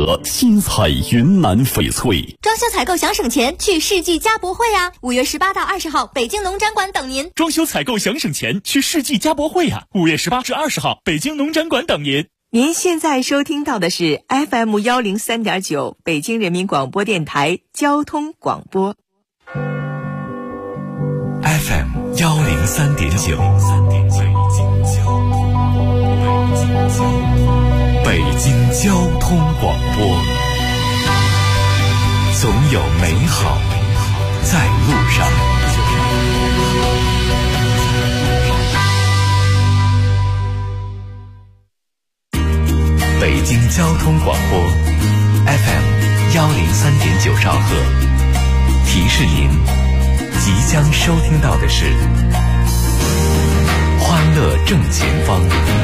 和，新彩云南翡翠。 装修采购想省钱，去世纪家博会啊！5月18到20号，北京农展馆等您。 装修采购想省钱，去世纪家博会啊！5月18至20号，北京农展馆等您。 您现在收听到的是 FM 103.9北京人民广播电台交通广播。 FM 103.9，北京交通广播，总有美好在路上。北京交通广播 FM 103.9兆赫，提示您即将收听到的是欢乐正前方。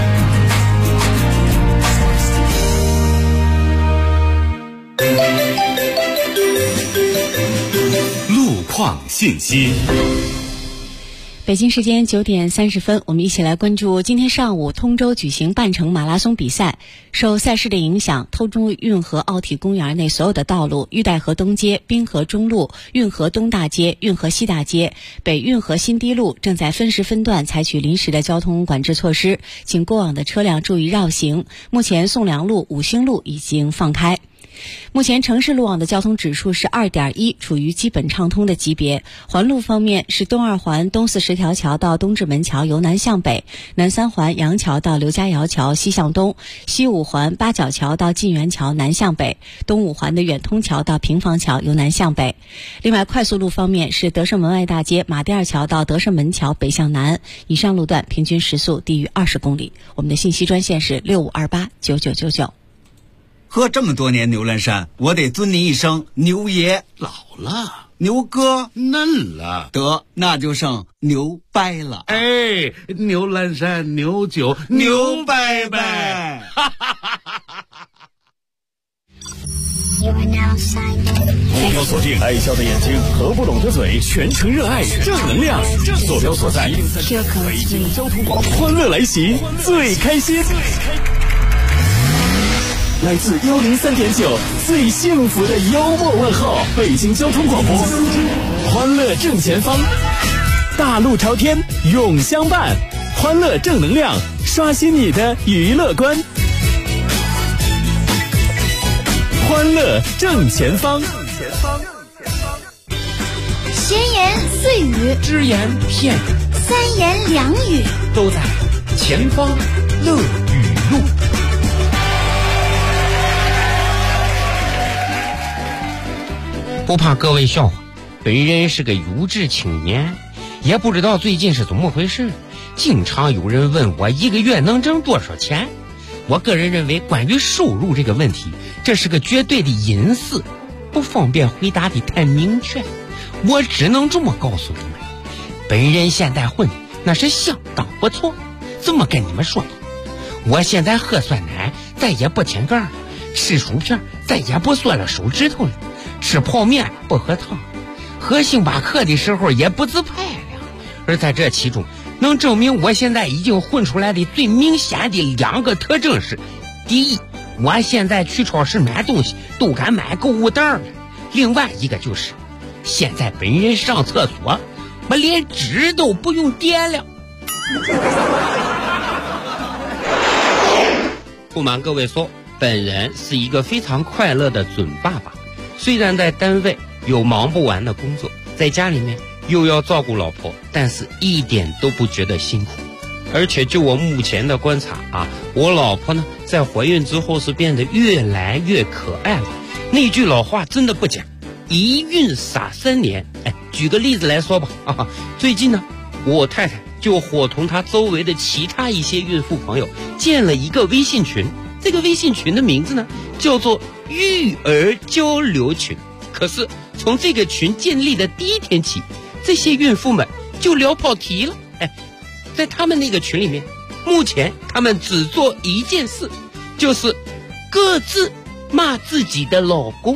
路况信息。 北京时间9点30分，我们一起来关注今天上午通州举行半程马拉松比赛。受赛事的影响，通州运河奥体公园内所有的道路、玉带河东街、滨河中路、运河东大街、运河西大街、北运河新堤路正在分时分段采取临时的交通管制措施，请过往的车辆注意绕行。目前宋良路、五星路已经放开。目前城市路网的交通指数是 2.1， 处于基本畅通的级别。环路方面是东二环东四十条桥到东直门桥由南向北，南三环杨桥到刘家窑桥西向东，西五环八角桥到晋源桥南向北，东五环的远通桥到平房桥由南向北。另外快速路方面是德胜门外大街马甸二桥到德胜门桥北向南，以上路段平均时速低于20公里。我们的信息专线是65289999。 喝这么多年牛栏山，我得尊您一声牛爷。 老了， 牛哥嫩了， 得那就剩牛掰了。 哎，牛栏山牛酒牛掰掰。 目标锁定爱笑的眼睛和不拢的嘴，全程热爱正能量。坐标所在北京交通广播，欢乐来袭，最开心。来自103.9最幸福的幽默问候，北京交通广播，欢乐正前方，大路朝天永相伴，欢乐正能量，刷新你的娱乐观，欢乐正前方。 闲言碎语， 只言片语， 三言两语， 都在前方乐语录。不怕各位笑话，本人是个有志青年，也不知道最近是怎么回事，经常有人问我一个月能挣多少钱。我个人认为，关于收入这个问题，这是个绝对的隐私，不方便回答的太明确。我只能这么告诉你们，本人现在混那是相当不错。怎么跟你们说呢？我现在喝酸奶再也不舔盖儿，吃薯片再也不缩了手指头了，吃泡面不喝汤，喝星巴克的时候也不自拍了。而在这其中，能证明我现在已经混出来的最明显的2个特征是：第一，我现在去超市买东西都敢买购物袋了；另外一个就是，现在本人上厕所，我连纸都不用叠了。不瞒各位说，本人是一个非常快乐的准爸爸。虽然在单位有忙不完的工作，在家里面又要照顾老婆，但是一点都不觉得辛苦。而且就我目前的观察啊，我老婆呢在怀孕之后是变得越来越可爱了。那句老话真的不假，一孕傻3年。举个例子来说吧，最近呢，我太太就伙同她周围的其他一些孕妇朋友建了一个微信群，这个微信群的名字呢叫做育儿交流群。可是从这个群建立的第1天起，这些孕妇们就聊跑题了。在他们那个群里面，目前他们只做一件事，就是各自骂自己的老公。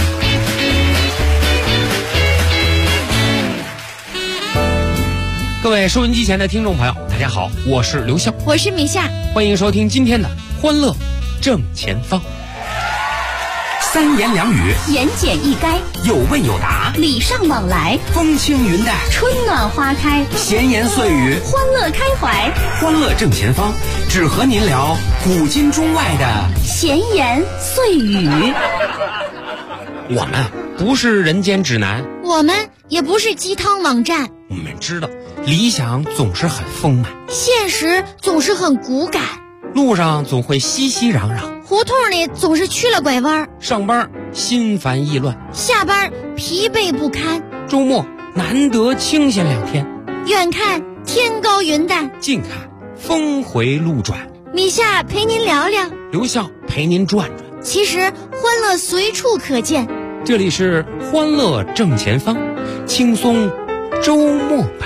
各位位收音机前的听众朋友，大家好，我是刘笑， 我是米夏， 欢迎收听今天的欢乐正前方。 三言两语， 言简意赅， 有问有答， 礼尚往来， 风轻云淡， 春暖花开， 闲言碎语， 欢乐开怀， 欢乐正前方，只和您聊古今中外的闲言碎语。 我们不是人间指南， 我们也不是鸡汤网站， 我们知道理想总是很丰满， 现实总是很骨感， 路上总会熙熙攘攘， 胡同里总是曲了拐弯， 上班心烦意乱， 下班疲惫不堪， 周末难得清闲2天， 远看天高云淡， 近看峰回路转。 米夏陪您聊聊， 刘笑陪您转转， 其实欢乐随处可见。 这里是欢乐正前方，轻松周末版。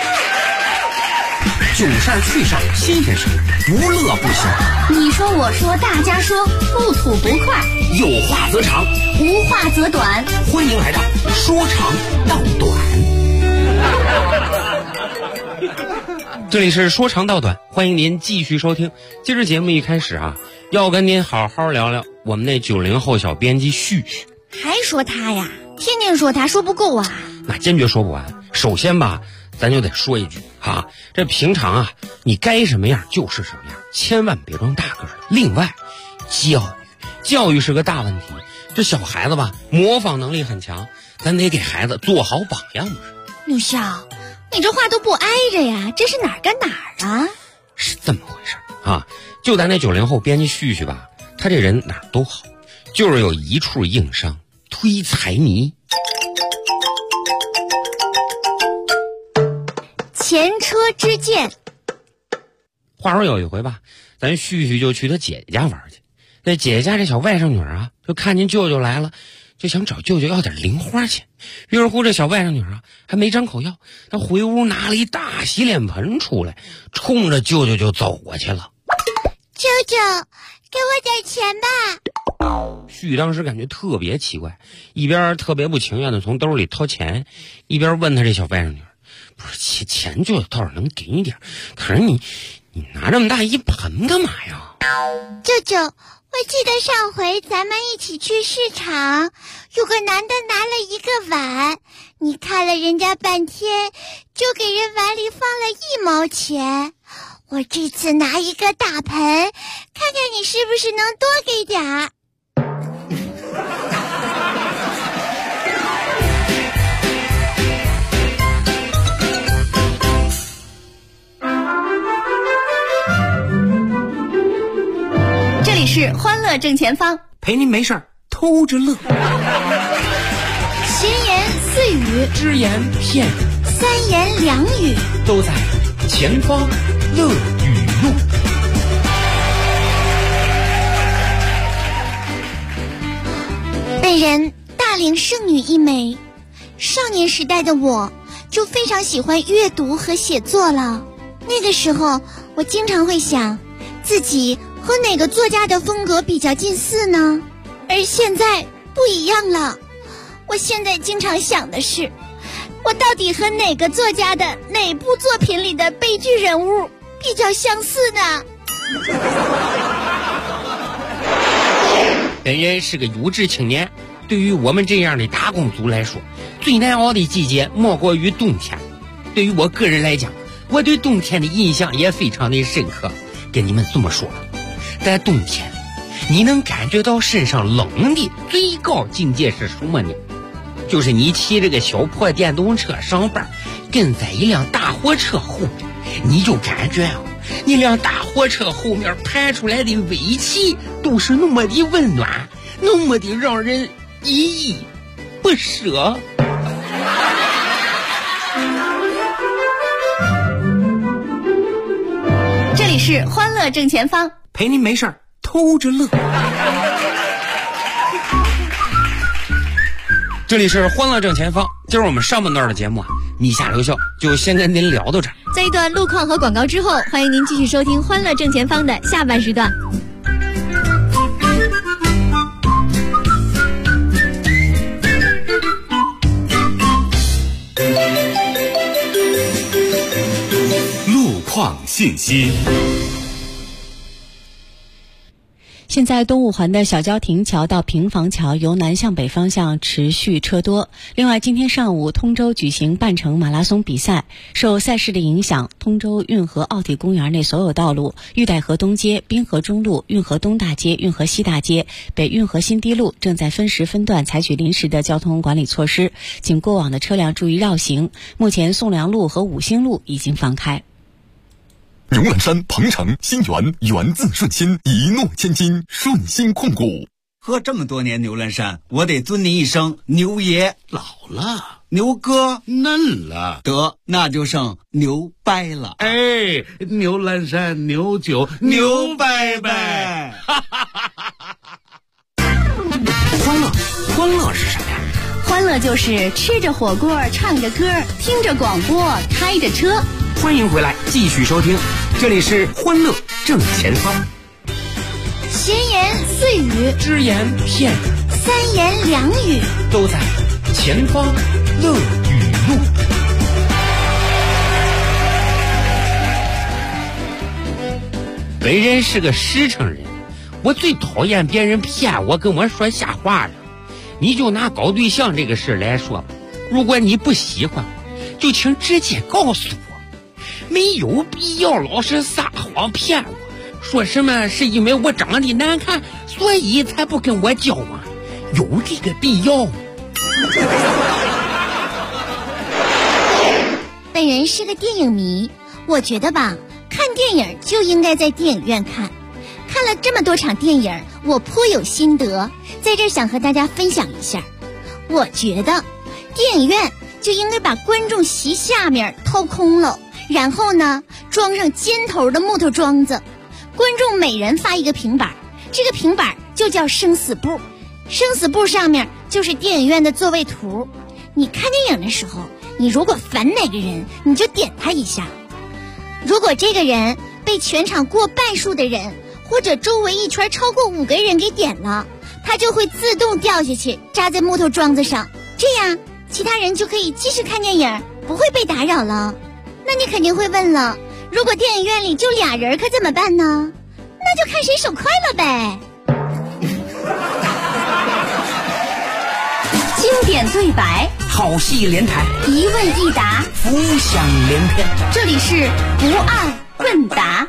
囧事儿趣事儿新鲜事儿，无乐不休。 你说我说大家说，不吐不快， 有话则长， 无话则短。 欢迎来到说长道短。 这里是说长道短，欢迎您继续收听。今儿节目一开始要跟您好好聊聊我们那90后小编辑旭旭。 还说他呀，天天说他，说不够啊。 那坚决说不完。首先吧，咱就得说一句这平常你该什么样就是什么样，千万别装大个儿。另外，教育是个大问题。这小孩子吧，模仿能力很强，咱得给孩子做好榜样不是？ 刘笑，你这话都不挨着呀，这是哪儿跟哪儿啊？ 是这么回事就咱那90后编辑旭旭吧，他这人哪儿都好，就是有一处硬伤，推财迷。 前车之鉴。 话说有一回吧，咱旭旭就去他姐姐家玩去。那姐姐家这小外甥女就看见舅舅来了，就想找舅舅要点零花钱。于是乎这小外甥女还没张口要，她回屋拿了一大洗脸盆出来，冲着舅舅就走过去了。 舅舅，给我点钱吧。 旭当时感觉特别奇怪，一边特别不情愿的从兜里掏钱，一边问他这小外甥女，不是钱舅舅倒是能给你点，可是你拿这么大一盆干嘛呀？ 舅舅，我记得上回咱们一起去市场，有个男的拿了一个碗，你看了人家半天，就给人碗里放了1毛钱。我这次拿一个大盆，看看你是不是能多给点儿。 这里是欢乐正前方， 陪您没事儿偷着乐。 闲言碎语， 只言片语， 三言两语， 都在前方乐语录。 本人大龄剩女一枚，少年时代的我就非常喜欢阅读和写作了。那个时候我经常会想，自己和哪个作家的风格比较近似呢？而现在不一样了，我现在经常想的是，我到底和哪个作家的哪部作品里的悲剧人物比较相似呢？ 本人是个有志青年，对于我们这样的打工族来说，最难熬的季节莫过于冬天。对于我个人来讲，我对冬天的印象也非常的深刻。跟你们这么说，在冬天你能感觉到身上冷的最高境界是什么呢？就是你骑着个小破电动车上班，跟在一辆大货车后面，你就感觉那辆大货车后面排出来的尾气都是那么的温暖，那么的让人依依不舍。 这里是欢乐正前方， 陪您没事儿偷着乐。 这里是欢乐正前方，今儿我们上半段的节目米夏留校就先跟您聊到这儿。 在一段路况和广告之后，欢迎您继续收听欢乐正前方的下半时段。 信息。 现在东五环的小郊亭桥到平房桥由南向北方向持续车多。另外，今天上午通州举行半程马拉松比赛，受赛事的影响，通州运河奥体公园内所有道路、玉带河东街、滨河中路、运河东大街、运河西大街、北运河新堤路正在分时分段采取临时的交通管理措施，请过往的车辆注意绕行。目前宋良路和五星路已经放开。 荣兰山、鹏城、新源，源自顺心，一诺千金，顺心控股。 喝这么多年牛栏山，我得尊您一声牛爷。 老了， 牛哥嫩了， 得那就剩牛掰了。 哎，牛栏山牛酒牛掰掰。 欢乐是什么呀？ 欢乐就是吃着火锅，唱着歌，听着广播，开着车。 欢迎回来，继续收听，这里是欢乐正前方。 闲言碎语， 只言片语， 三言两语， 都在前方乐语录。本人是个实诚人，我最讨厌别人骗我，跟我说瞎话了。你就拿搞对象这个事来说吧，如果你不喜欢我，就请直接告诉我，没有必要老是撒谎骗我，说什么是因为我长得难看，所以才不跟我交往，有这个必要吗？ 本人是个电影迷，我觉得吧，看电影就应该在电影院看。看了这么多场电影，我颇有心得，在这儿想和大家分享一下。我觉得电影院就应该把观众席下面掏空了，然后呢装上尖头的木头桩子，观众每人发一个平板，这个平板就叫生死簿，生死簿上面就是电影院的座位图。你看电影的时候，你如果烦哪个人，你就点他一下，如果这个人被全场过半数的人或者周围一圈超过5个人给点了，他就会自动掉下去扎在木头桩子上，这样其他人就可以继续看电影，不会被打扰了。那你肯定会问了，如果电影院里就俩人可怎么办呢？那就看谁手快了呗。 经典对白， 好戏连台， 一问一答， 浮想联翩。 这里是不二问答。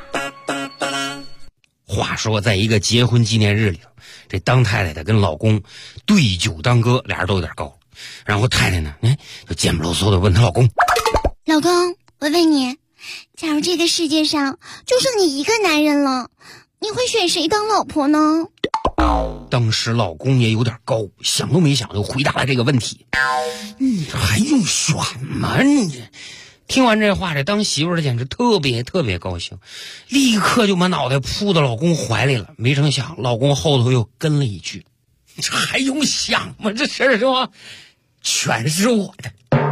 话说在一个结婚纪念日里，这当太太的跟老公对酒当歌，俩人都有点高，然后太太呢就贱不啰嗦的问她老公， 老公，我问你，假如这个世界上就剩你一个男人了，你会选谁当老婆呢？ 当时老公也有点高，想都没想就回答了这个问题。还用选吗？你听完这话，这当媳妇的简直特别特别高兴，立刻就把脑袋扑到老公怀里了。没成想老公后头又跟了一句，这还用想吗？这事儿是吧，全是我的。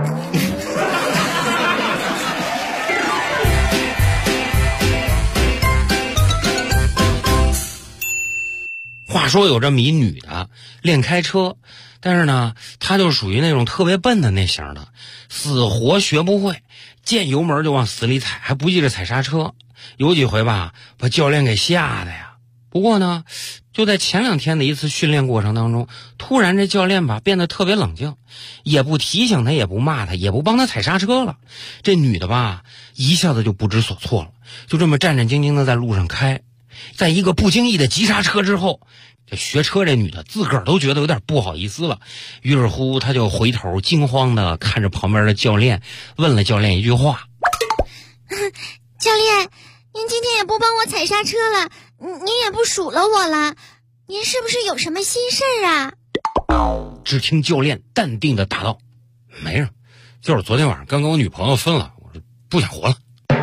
话说有这么一女的练开车，但是呢她就属于那种特别笨的那型的，死活学不会，见油门就往死里踩，还不记着踩刹车，有几回吧把教练给吓的呀。不过呢就在前2天的一次训练过程当中，突然这教练吧变得特别冷静，也不提醒他，也不骂他，也不帮他踩刹车了。这女的吧一下子就不知所措了，就这么战战兢兢的在路上开，在一个不经意的急刹车之后，这学车这女的自个儿都觉得有点不好意思了，于是乎她就回头惊慌的看着旁边的教练，问了教练一句话， 教练，您今天也不帮我踩刹车了，您也不数了我了，您是不是有什么心事儿啊？ 只听教练淡定的答道，没事，就是昨天晚上刚跟我女朋友分了，我不想活了。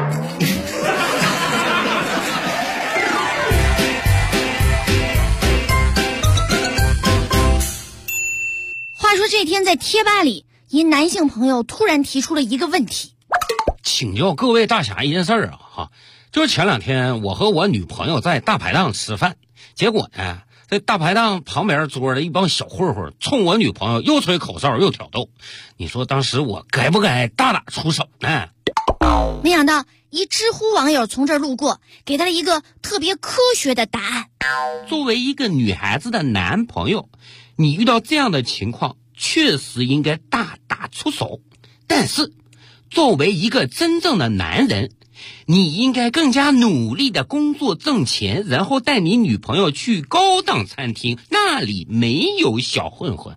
话说这天在贴吧里，一男性朋友突然提出了一个问题， 请教各位大侠一件事儿啊，就是前2天我和我女朋友在大排档吃饭，结果呢在大排档旁边坐着一帮小混混，冲我女朋友又吹口哨又挑逗，你说当时我该不该大打出手呢？ 没想到一知乎网友从这儿路过，给他了一个特别科学的答案。 作为一个女孩子的男朋友，你遇到这样的情况确实应该大打出手，但是作为一个真正的男人，你应该更加努力的工作挣钱，然后带你女朋友去高档餐厅，那里没有小混混。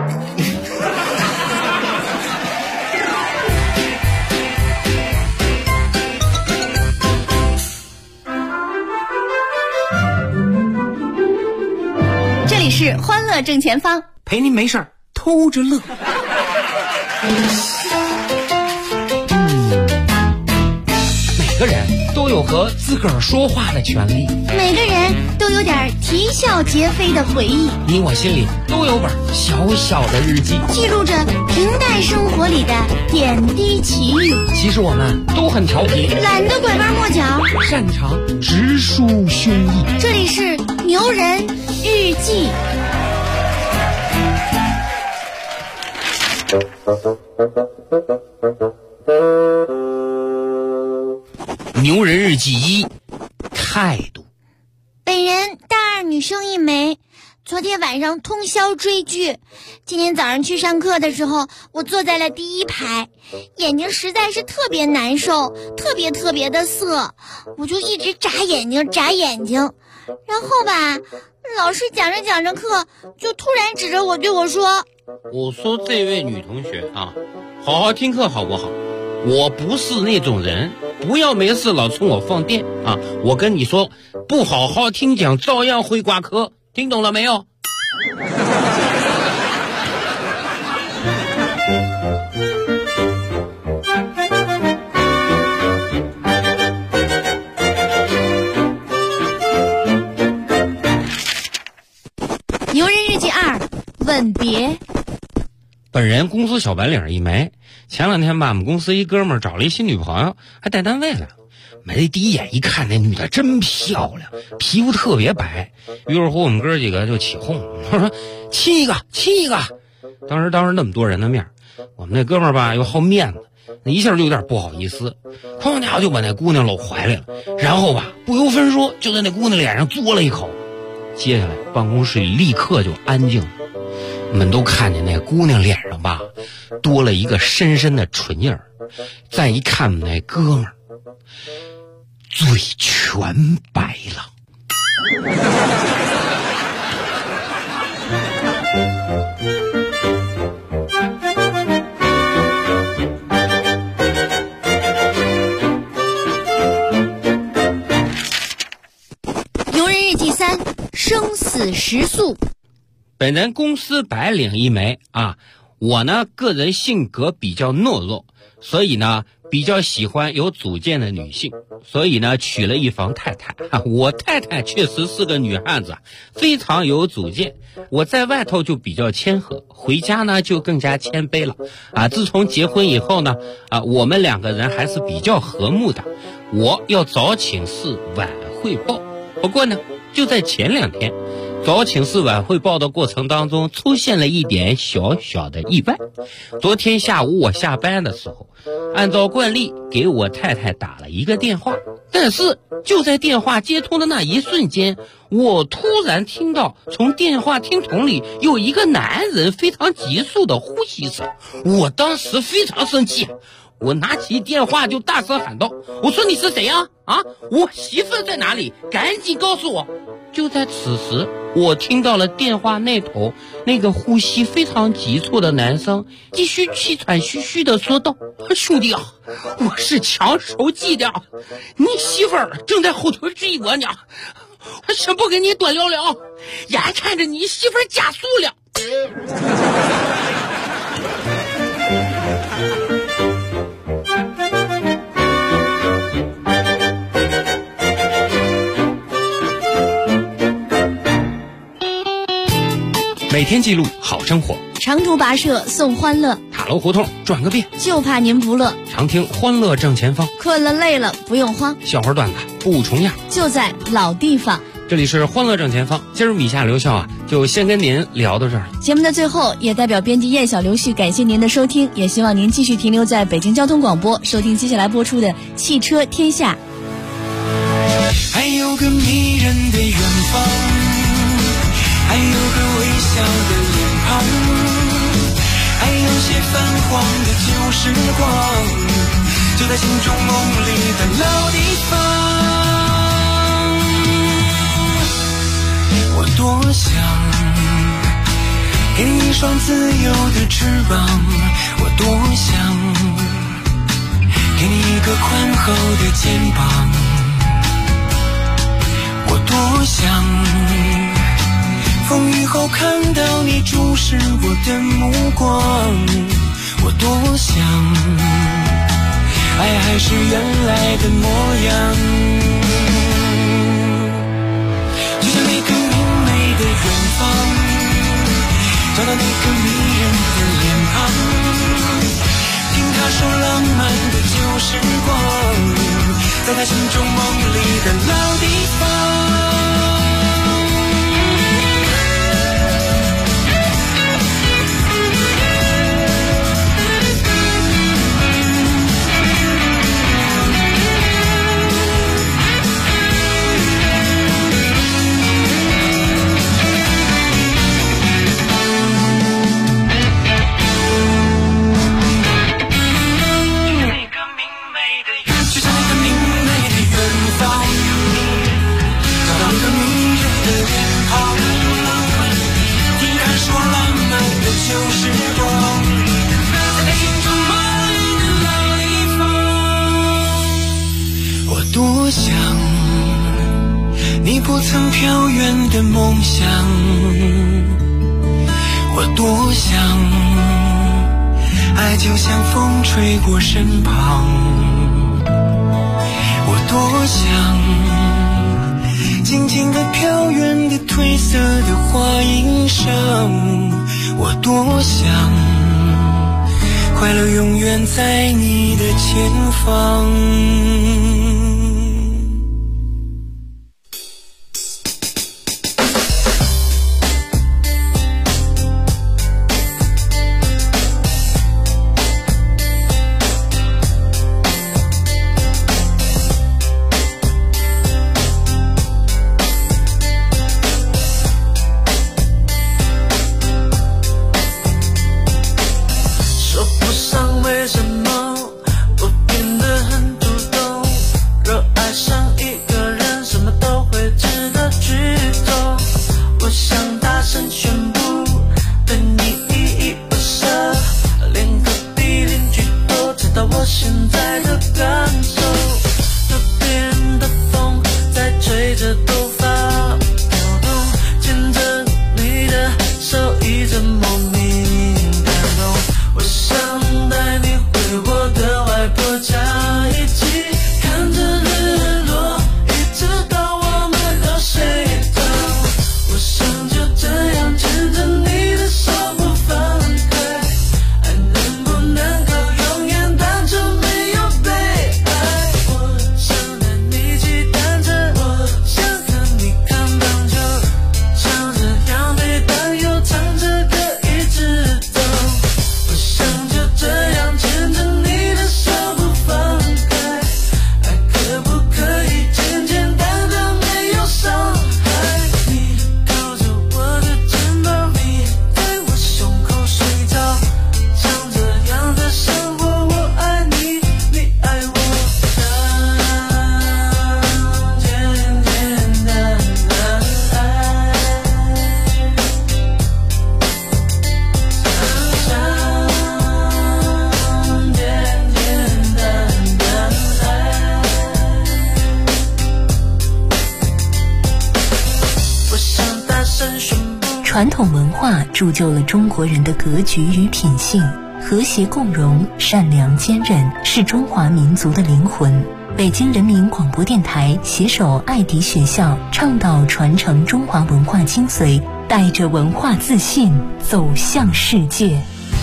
这里是欢乐正前方， 陪您没事儿偷着乐。每个人都有和自个儿说话的权利， 每个人都有点啼笑皆非的回忆， 你我心里都有本小小的日记， 记录着平淡生活里的点滴奇遇。 其实我们都很调皮， 懒得拐弯抹角， 擅长直抒胸臆。 这里是牛人日记。 牛人日记1，态度。 本人大二女生一枚，昨天晚上通宵追剧，今天早上去上课的时候，我坐在了第一排，眼睛实在是特别难受，特别的涩，我就一直眨眼睛，然后吧，老师讲着课，就突然指着我对我说：“ 我说这位女同学啊，好好听课好不好？我不是那种人，不要没事老冲我放电啊！我跟你说，不好好听讲，照样会挂科，听懂了没有？” 牛人日记2，吻别。 本人公司小白领一枚，前2天吧，我们公司一哥们儿找了一新女朋友，还带单位了。没第一眼一看，那女的真漂亮，皮肤特别白。于是乎，我们哥几个就起哄，他说：“亲一个。”当时那么多人的面，我们那哥们儿吧又好面子，那一下就有点不好意思，哐家伙就把那姑娘搂怀里了，然后吧不由分说就在那姑娘脸上嘬了一口。接下来办公室里立刻就安静了，我们都看见那姑娘脸上吧多了一个深深的唇印儿，再一看我们那哥们儿嘴全白了。 牛人日记3，生死时速。 本人公司白领一枚啊，我呢个人性格比较懦弱，所以呢比较喜欢有主见的女性，所以呢娶了一房太太。我太太确实是个女汉子，非常有主见。我在外头就比较谦和，回家呢就更加谦卑了啊。自从结婚以后呢我们2个人还是比较和睦的。我要早请示晚汇报，不过呢就在前2天早请示晚汇报的过程当中出现了一点小小的意外。昨天下午我下班的时候，按照惯例给我太太打了一个电话，但是就在电话接通的那一瞬间，我突然听到从电话听筒里有一个男人非常急促的呼吸声。我当时非常生气，我拿起电话就大声喊道：“我说你是谁啊？我媳妇在哪里？赶紧告诉我！”就在此时，我听到了电话那头那个呼吸非常急促的男生继续气喘吁吁地说道：“兄弟啊，我是抢手机的，你媳妇儿正在后头追我呢，我先不跟你多聊聊，眼看着你媳妇儿加速了。”每天记录好生活， 长途跋涉送欢乐， 塔楼胡同转个遍， 就怕您不乐。 常听欢乐正前方， 困了累了不用慌， 笑话段子不重样， 就在老地方这里是欢乐正前方。今儿米夏刘笑就先跟您聊到这儿。 节目的最后，也代表编辑燕小刘旭感谢您的收听，也希望您继续停留在北京交通广播，收听接下来播出的《汽车天下》。 还有个迷人的远方，还有个微笑的脸庞，还有些泛黄的旧时光，就在心中梦里的老地方。我多想给你一双自由的翅膀，我多想给你一个宽厚的肩膀，我多想风雨后看到你注视我的目光，我多想爱还是原来的模样，就像那个明媚的远方，找到那个迷人的脸庞，听他说浪漫的旧时光，在他心中梦里的老地方。多想你不曾飘远的梦想，我多想爱就像风吹过身旁，我多想静静地飘远的褪色的花影上，我多想快乐永远在你的前方。 传统文化铸就了中国人的格局与品性，和谐共荣、善良坚韧是中华民族的灵魂。北京人民广播电台携手爱迪学校，倡导传承中华文化精髓，带着文化自信走向世界。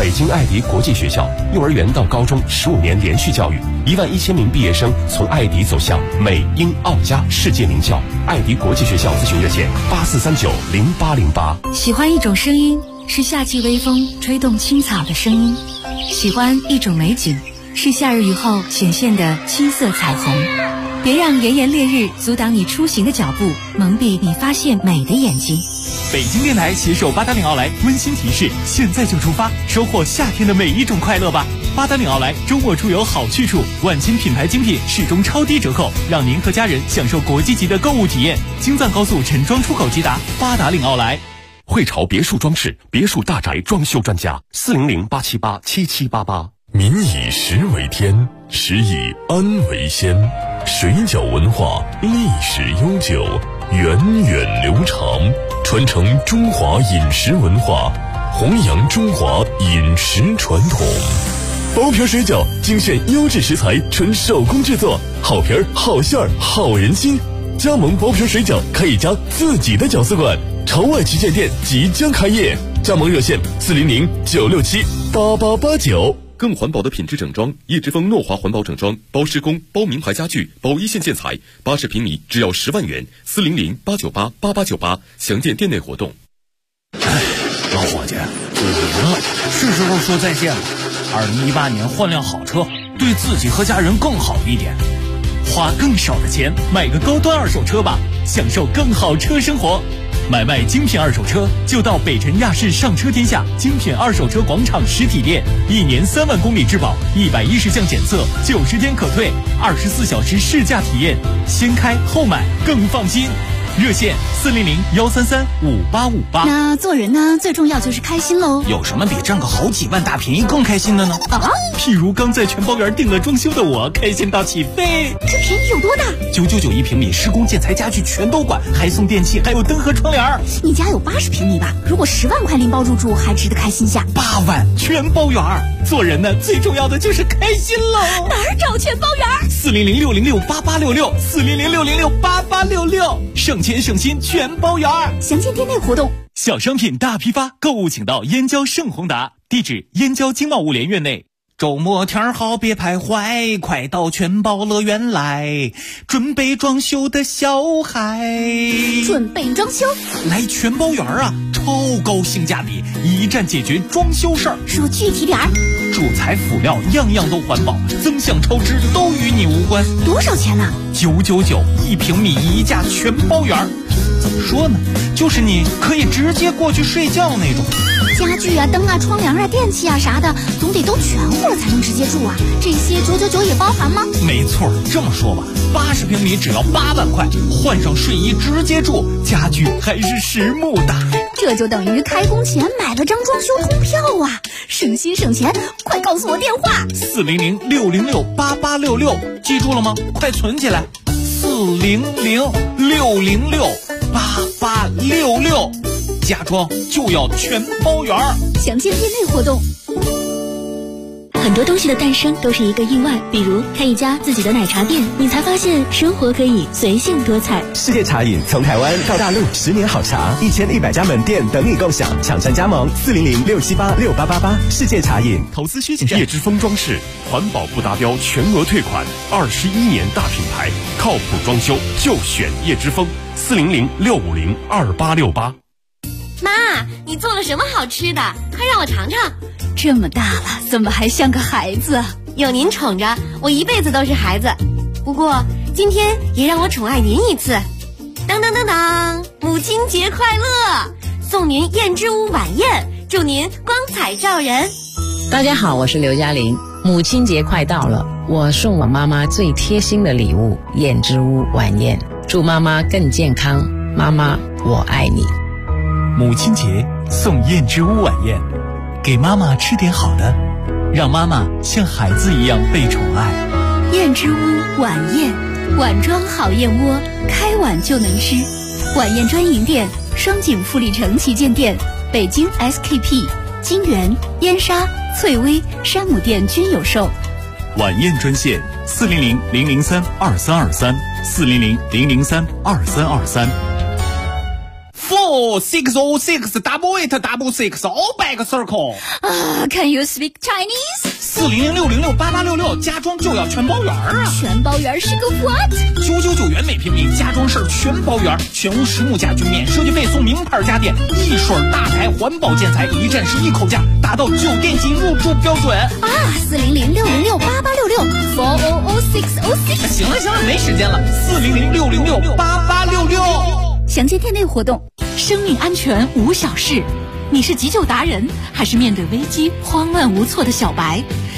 北京爱迪国际学校，幼儿园到高中15年连续教育，11000名毕业生从爱迪走向美英澳加世界名校。爱迪国际学校咨询热线84390808。 喜欢一种声音，是夏季微风吹动青草的声音；喜欢一种美景，是夏日雨后显现的七色彩虹。别让炎炎烈日阻挡你出行的脚步，蒙蔽你发现美的眼睛。 北京电台携手八达岭奥莱温馨提示：现在就出发，收获夏天的每一种快乐吧！八达岭奥莱周末出游好去处，万千品牌精品始终超低折扣，让您和家人享受国际级的购物体验。京藏高速陈庄出口直达八达岭奥莱。 汇潮别墅装饰，别墅大宅装修专家，400-878-7788。 民以食为天，食以安为先。水饺文化历史悠久，源远流长，传承中华饮食文化，弘扬中华饮食传统。包皮水饺精选优质食材，纯手工制作，好皮儿好馅儿好人心。加盟包皮水饺开一家自己的饺子馆，朝外旗舰店即将开业，加盟热线400-967-8889。更环保的品质整装，叶之峰诺华环保整装，包施工、包名牌家具、包一线建材，80平米只要10万元，400-898-8898，详见店内活动。 老伙计，是时候说再见了。2018年换辆好车，对自己和家人更好一点，花更少的钱买个高端二手车吧，享受更好车生活。买卖精品二手车就到北辰亚市上车天下精品二手车广场实体店，1年3万公里质保，110项检测，90天可退，24小时试驾体验，先开后买更放心。热线400-133-5858。 那做人呢，最重要就是开心喽。 有什么比占个好几万大便宜更开心的呢？譬如刚在全包园订了装修的我，开心到起飞。 这便宜有多大 ？999一平米，施工建材家具全都管，还送电器，还有灯和窗帘。 你家有80平米吧？如果10万块拎包入住，还值得开心下。 8万全包园。做人呢，最重要的就是开心喽。 哪儿找全包园 ？400-606-8866，400-606-8866，省钱省心全包园。 详见店内活动。 小商品大批发，购物请到燕郊盛宏达，地址燕郊经贸物联院内。周末天好别徘徊，快到全包乐园来，准备装修的小孩。 准备装修？ 来全包园啊，超高性价比，一站解决装修事儿。 说具体点儿。 主材辅料样样都环保，增项超支都与你无关。 多少钱呢 ？999一平米一价全包园。怎么说呢？就是你可以直接过去睡觉那种。 家具啊、灯啊、窗帘啊、电器啊啥的，总得都全乎了才能直接住啊。这些999也包含吗？ 没错，这么说吧，80平米只要8万块，换上睡衣直接住，家具还是实木的。 这就等于开工前买了张装修通票啊！省心省钱，快告诉我电话 ！400-606-8866，记住了吗？快存起来！400-606-8866，家装就要全包圆。 详见店内活动。 很多东西的诞生都是一个意外，比如开一家自己的奶茶店，你才发现生活可以随性多彩。 世界茶饮从台湾到大陆，10年好茶，1100家门店等你共享，抢占加盟400-678-6888。世界茶饮。 投资需谨慎。叶之峰装饰，环保不达标全额退款，21年大品牌，靠谱装修就选叶之峰，400-650-2868。 妈，你做了什么好吃的？快让我尝尝。 这么大了，怎么还像个孩子？ 有您宠着，我一辈子都是孩子。不过今天也让我宠爱您一次。当当当当，母亲节快乐！送您燕之屋晚宴，祝您光彩照人。 大家好，我是刘嘉玲。母亲节快到了，我送我妈妈最贴心的礼物——燕之屋晚宴，祝妈妈更健康。妈妈，我爱你。 母亲节送燕之屋晚宴，给妈妈吃点好的，让妈妈像孩子一样被宠爱。 燕之屋晚宴，碗装好燕窝，开碗就能吃。晚宴专营店：双井富力城旗舰店、北京 SKP、金源、燕莎、翠微、山姆店均有售。 晚宴专线：400-003-2323，400-003-2323。 606-606-606-688-666 all back circle。 Can you speak Chinese？ 400-606-8866，家装就要全包圆啊！ 全包圆是个 what？999 元每平米，家装事儿全包圆，全屋实木家具免设计费送名牌家电，一水大牌环保建材，一站式一口价，达到酒店级入住标准啊！400-606-8866，400-606。 行了，没时间了，400-606-8866。 详见店内活动。生命安全无小事，你是急救达人，还是面对危机慌乱无措的小白？